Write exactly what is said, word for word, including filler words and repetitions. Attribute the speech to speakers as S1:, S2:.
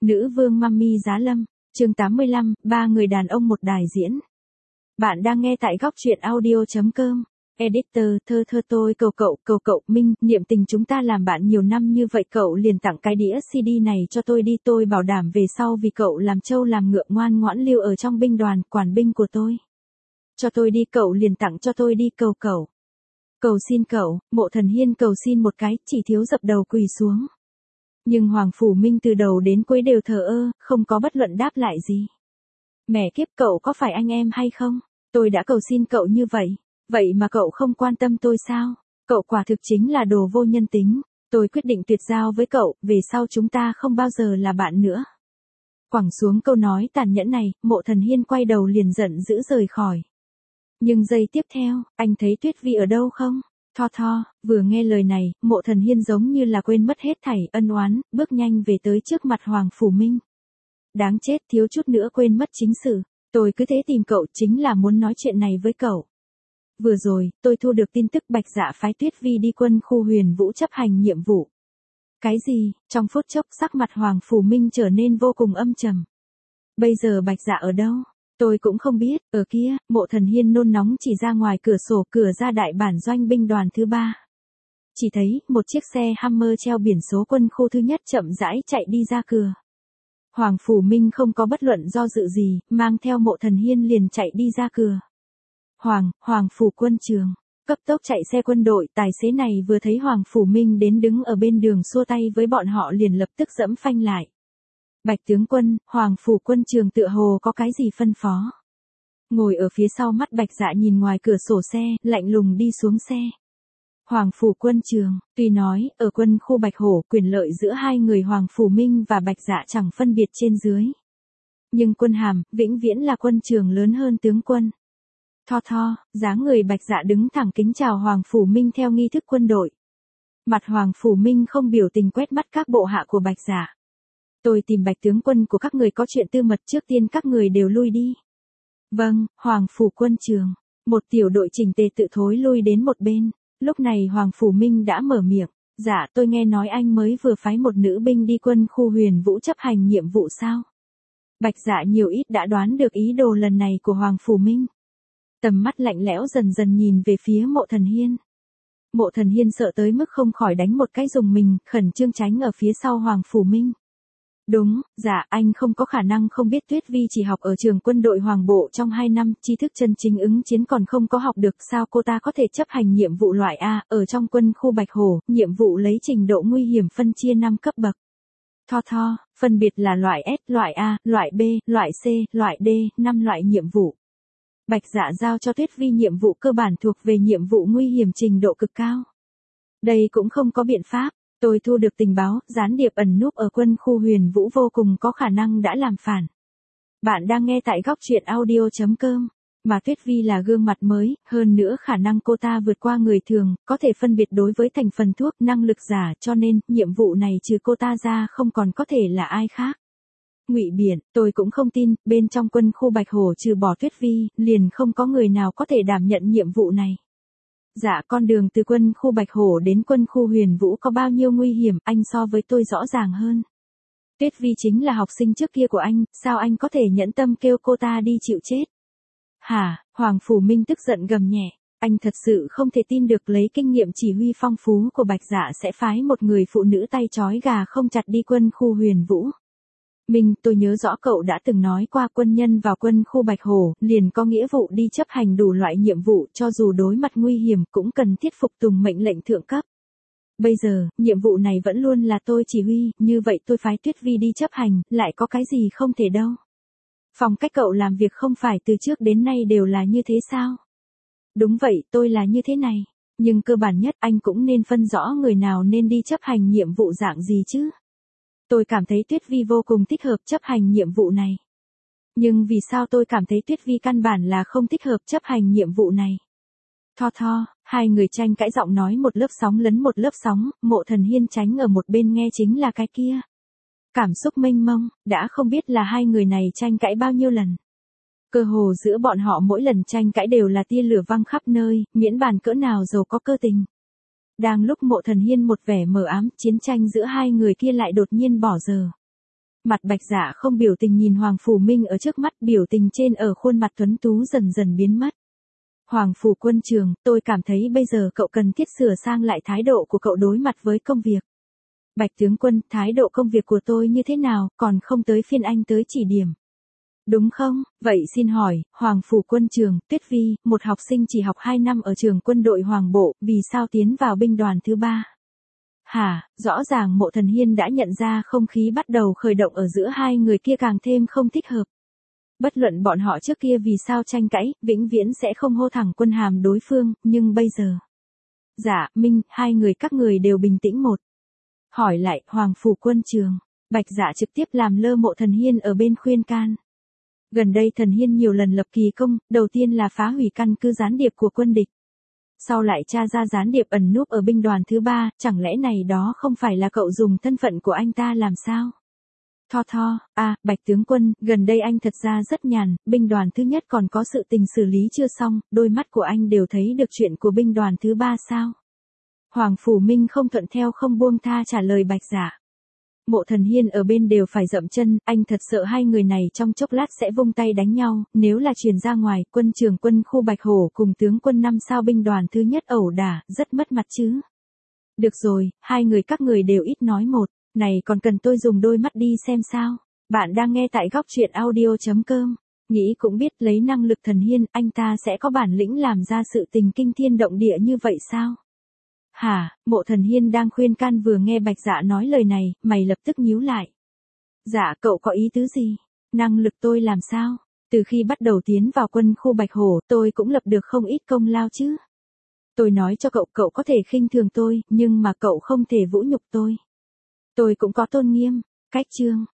S1: Nữ vương Mummy Giá Lâm, chương tám mươi lăm, ba người đàn ông một đài diễn. Bạn đang nghe tại góc truyện audio.com. Editor, thơ thơ tôi cầu cậu, cầu cậu, Minh, niệm tình chúng ta làm bạn nhiều năm như vậy cậu liền tặng cái đĩa xê đê này cho tôi đi, tôi bảo đảm về sau vì cậu làm trâu làm ngựa ngoan ngoãn lưu ở trong binh đoàn, quản binh của tôi. Cho tôi đi cậu liền tặng cho tôi đi cầu cậu. Cầu xin cậu, Mộ Thần Hiên cầu xin một cái, chỉ thiếu dập đầu quỳ xuống. Nhưng Hoàng Phủ Minh từ đầu đến cuối đều thờ ơ, không có bất luận đáp lại gì. Mẹ kiếp, cậu có phải anh em hay không? Tôi đã cầu xin cậu như vậy, vậy mà cậu không quan tâm tôi sao? Cậu quả thực chính là đồ vô nhân tính. Tôi quyết định tuyệt giao với cậu, về sau chúng ta không bao giờ là bạn nữa. Quẳng xuống câu nói tàn nhẫn này, Mộ Thần Hiên quay đầu liền giận dữ rời khỏi. Nhưng giây tiếp theo, anh thấy Tuyết Vi ở đâu không? Tho tho, vừa nghe lời này, Mộ Thần Hiên giống như là quên mất hết thảy ân oán, bước nhanh về tới trước mặt Hoàng Phủ Minh. Đáng chết, thiếu chút nữa quên mất chính sự. Tôi cứ thế tìm cậu chính là muốn nói chuyện này với cậu. Vừa rồi, tôi thu được tin tức Bạch Dạ phái Tuyết Vi đi quân khu Huyền Vũ chấp hành nhiệm vụ. Cái gì? Trong phút chốc sắc mặt Hoàng Phủ Minh trở nên vô cùng âm trầm. Bây giờ Bạch Dạ ở đâu? Tôi cũng không biết, ở kia, Mộ Thần Hiên nôn nóng chỉ ra ngoài cửa sổ cửa ra đại bản doanh binh đoàn thứ ba. Chỉ thấy, một chiếc xe Hummer treo biển số quân khu thứ nhất chậm rãi chạy đi ra cửa. Hoàng Phủ Minh không có bất luận do dự gì, mang theo Mộ Thần Hiên liền chạy đi ra cửa. Hoàng, Hoàng Phủ quân trường, cấp tốc chạy xe quân đội, tài xế này vừa thấy Hoàng Phủ Minh đến đứng ở bên đường xua tay với bọn họ liền lập tức giẫm phanh lại. Bạch tướng quân, Hoàng Phủ quân trường tựa hồ có cái gì phân phó. Ngồi ở phía sau mắt Bạch Dạ nhìn ngoài cửa sổ xe, lạnh lùng đi xuống xe. Hoàng Phủ quân trường, tuy nói, ở quân khu Bạch Hổ, quyền lợi giữa hai người Hoàng Phủ Minh và Bạch Dạ chẳng phân biệt trên dưới. Nhưng quân hàm, vĩnh viễn là quân trường lớn hơn tướng quân. Tho tho, dáng người Bạch Dạ đứng thẳng kính chào Hoàng Phủ Minh theo nghi thức quân đội. Mặt Hoàng Phủ Minh không biểu tình quét mắt các bộ hạ của Bạch Dạ. Tôi tìm Bạch tướng quân của các người có chuyện tư mật, trước tiên các người đều lui đi. Vâng, Hoàng Phủ quân trường. Một tiểu đội chỉnh tề tự thối lui đến một bên. Lúc này Hoàng Phủ Minh đã mở miệng. Dạ, tôi nghe nói anh mới vừa phái một nữ binh đi quân khu Huyền Vũ chấp hành nhiệm vụ sao? Bạch Dạ nhiều ít đã đoán được ý đồ lần này của Hoàng Phủ Minh. Tầm mắt lạnh lẽo dần dần nhìn về phía Mộ Thần Hiên. Mộ Thần Hiên sợ tới mức không khỏi đánh một cái dùng mình, khẩn trương tránh ở phía sau Hoàng Phủ Minh. Đúng, dạ, anh không có khả năng không biết Tuyết Vi chỉ học ở trường quân đội Hoàng Bộ trong hai năm, tri thức chân chính ứng chiến còn không có học được, sao cô ta có thể chấp hành nhiệm vụ loại A, ở trong quân khu Bạch Hổ, nhiệm vụ lấy trình độ nguy hiểm phân chia năm cấp bậc. Tho tho, phân biệt là loại S, loại A, loại B, loại C, loại D, năm loại nhiệm vụ. Bạch Dạ giao cho Tuyết Vi nhiệm vụ cơ bản thuộc về nhiệm vụ nguy hiểm trình độ cực cao. Đây cũng không có biện pháp. Tôi thu được tình báo, gián điệp ẩn núp ở quân khu Huyền Vũ vô cùng có khả năng đã làm phản. Bạn đang nghe tại góc truyện audio.com. Mà Tuyết Vi là gương mặt mới, hơn nữa khả năng cô ta vượt qua người thường, có thể phân biệt đối với thành phần thuốc, năng lực giả, cho nên, nhiệm vụ này trừ cô ta ra không còn có thể là ai khác. Ngụy biện, tôi cũng không tin, bên trong quân khu Bạch Hổ trừ bỏ Tuyết Vi, liền không có người nào có thể đảm nhận nhiệm vụ này. Dạ, con đường từ quân khu Bạch Hổ đến quân khu Huyền Vũ có bao nhiêu nguy hiểm, anh so với tôi rõ ràng hơn. Tuyết Vi chính là học sinh trước kia của anh, sao anh có thể nhẫn tâm kêu cô ta đi chịu chết? Hả? Hoàng Phủ Minh tức giận gầm nhẹ, anh thật sự không thể tin được lấy kinh nghiệm chỉ huy phong phú của Bạch Dạ sẽ phái một người phụ nữ tay trói gà không chặt đi quân khu Huyền Vũ. Minh, tôi nhớ rõ cậu đã từng nói qua quân nhân vào quân khu Bạch Hổ, liền có nghĩa vụ đi chấp hành đủ loại nhiệm vụ, cho dù đối mặt nguy hiểm cũng cần thiết phục tùng mệnh lệnh thượng cấp. Bây giờ, nhiệm vụ này vẫn luôn là tôi chỉ huy, như vậy tôi phái Tuyết Vi đi chấp hành, lại có cái gì không thể đâu. Phong cách cậu làm việc không phải từ trước đến nay đều là như thế sao? Đúng vậy, tôi là như thế này. Nhưng cơ bản nhất anh cũng nên phân rõ người nào nên đi chấp hành nhiệm vụ dạng gì chứ. Tôi cảm thấy Tuyết Vi vô cùng thích hợp chấp hành nhiệm vụ này. Nhưng vì sao tôi cảm thấy Tuyết Vi căn bản là không thích hợp chấp hành nhiệm vụ này? Tho tho, hai người tranh cãi giọng nói một lớp sóng lấn một lớp sóng, Mộ Thần Hiên tránh ở một bên nghe chính là cái kia. Cảm xúc mênh mông, đã không biết là hai người này tranh cãi bao nhiêu lần. Cơ hồ giữa bọn họ mỗi lần tranh cãi đều là tia lửa văng khắp nơi, miễn bàn cỡ nào giàu có cơ tình. Đang lúc Mộ Thần Hiên một vẻ mờ ám, chiến tranh giữa hai người kia lại đột nhiên bỏ giờ. Mặt Bạch Dạ không biểu tình nhìn Hoàng Phủ Minh ở trước mắt, biểu tình trên ở khuôn mặt tuấn tú dần dần biến mất. Hoàng Phủ Quân Trường, tôi cảm thấy bây giờ cậu cần thiết sửa sang lại thái độ của cậu đối mặt với công việc. Bạch tướng quân, thái độ công việc của tôi như thế nào, còn không tới phiên anh tới chỉ điểm. Đúng không? Vậy xin hỏi, Hoàng Phủ Quân Trường, Tuyết Vi, một học sinh chỉ học hai năm ở trường quân đội Hoàng Bộ, vì sao tiến vào binh đoàn thứ ba? Hả, rõ ràng Mộ Thần Hiên đã nhận ra không khí bắt đầu khởi động ở giữa hai người kia càng thêm không thích hợp. Bất luận bọn họ trước kia vì sao tranh cãi, vĩnh viễn sẽ không hô thẳng quân hàm đối phương, nhưng bây giờ. Dạ, Minh, hai người các người đều bình tĩnh một. Hỏi lại, Hoàng Phủ Quân Trường, Bạch Dạ trực tiếp làm lơ Mộ Thần Hiên ở bên khuyên can. Gần đây Thần Hiên nhiều lần lập kỳ công, đầu tiên là phá hủy căn cứ gián điệp của quân địch. Sau lại tra ra gián điệp ẩn núp ở binh đoàn thứ ba, chẳng lẽ này đó không phải là cậu dùng thân phận của anh ta làm sao? Tho tho, à, Bạch tướng quân, gần đây anh thật ra rất nhàn, binh đoàn thứ nhất còn có sự tình xử lý chưa xong, đôi mắt của anh đều thấy được chuyện của binh đoàn thứ ba sao? Hoàng Phủ Minh không thuận theo không buông tha trả lời Bạch Dạ. Mộ Thần Hiên ở bên đều phải dậm chân, anh thật sợ hai người này trong chốc lát sẽ vung tay đánh nhau, nếu là truyền ra ngoài, quân trưởng quân khu Bạch Hổ cùng tướng quân năm sao binh đoàn thứ nhất ẩu đả, rất mất mặt chứ. Được rồi, hai người các người đều ít nói một, này còn cần tôi dùng đôi mắt đi xem sao. Bạn đang nghe tại góc truyện audio chấm com, nghĩ cũng biết lấy năng lực Thần Hiên, anh ta sẽ có bản lĩnh làm ra sự tình kinh thiên động địa như vậy sao? Hả, Mộ Thần Hiên đang khuyên can vừa nghe Bạch Dạ nói lời này, mày lập tức nhíu lại. Dạ cậu có ý tứ gì? Năng lực tôi làm sao? Từ khi bắt đầu tiến vào quân khu Bạch Hổ, tôi cũng lập được không ít công lao chứ. Tôi nói cho cậu, cậu có thể khinh thường tôi, nhưng mà cậu không thể vũ nhục tôi. Tôi cũng có tôn nghiêm, cách chương.